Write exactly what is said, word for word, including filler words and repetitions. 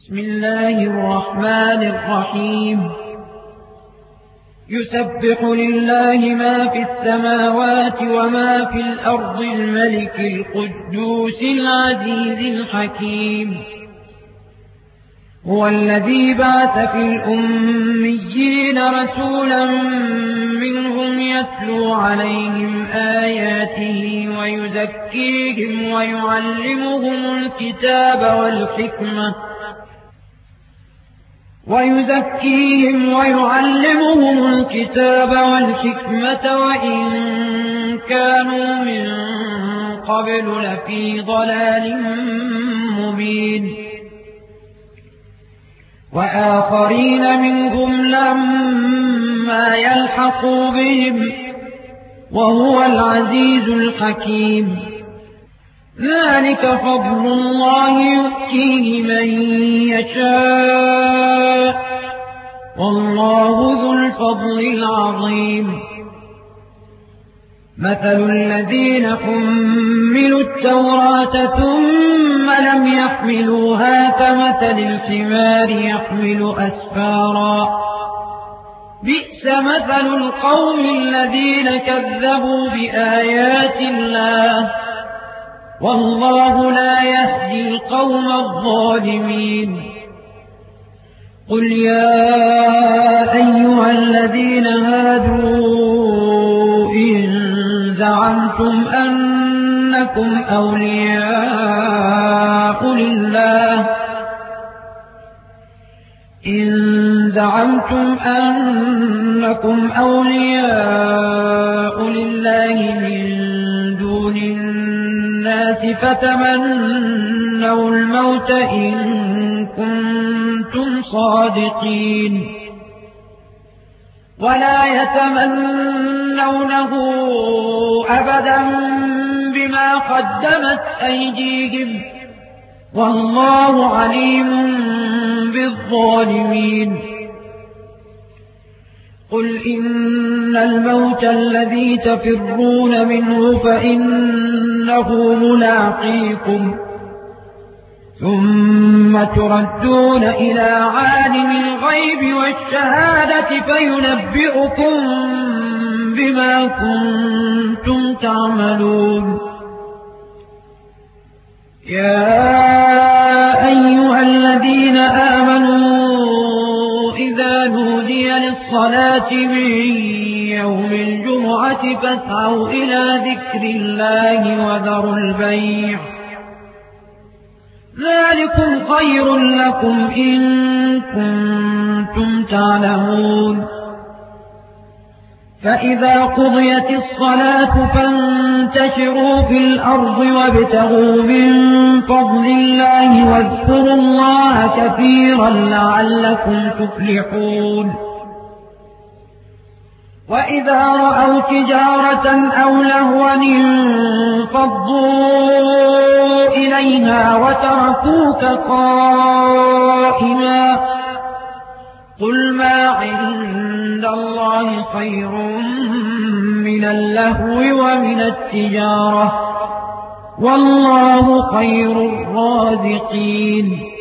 بسم الله الرحمن الرحيم يسبح لله ما في السماوات وما في الأرض الملك القدوس العزيز الحكيم هو الذي بعث في الأميين رسولا منهم يتلو عليهم آياته ويزكيهم ويعلمهم الكتاب والحكمة ويزكيهم ويعلمهم الكتاب والحكمة وإن كانوا من قبل لفي ضلال مبين وآخرين منهم لما يلحقوا بهم وهو العزيز الحكيم ذلك فضل الله يؤتيه من يشاء والله ذو الفضل العظيم مثل الذين حملوا التوراة ثم لم يحملوها كمثل الحمار يحمل أسفارا بئس مثل القوم الذين كذبوا بآيات الله والله لا يهدي القوم الظالمين قل يا أيها الذين هادوا إن زعمتم أنكم أولياء لله إن زعمتم أنكم أولياء لله من دون الناس فتمنوا الموت إن كنتم صادقين ولا يتمنونه أبدا بما قدمت أيديهم والله عليم بالظالمين قل إن الموت الذي تفرون منه فإنه ملاقيكم ثم تردون إلى عالم الغيب والشهادة فينبئكم بما كنتم تعملون يا أيها الذين آمنوا إذا نودي للصلاة من يوم الجمعة فاسعوا إلى ذكر الله وذروا البيع ذلكم خير لكم إن كنتم تعلمون فإذا قضيت الصلاة فانتشروا في الأرض وابتغوا من فضل الله واذكروا الله كثيرا لعلكم تفلحون وإذا رأوا تجارة أو لهوا انفضوا إليها وتركوك قائما قل ما عند الله خير من اللهو ومن التجارة والله خير الرازقين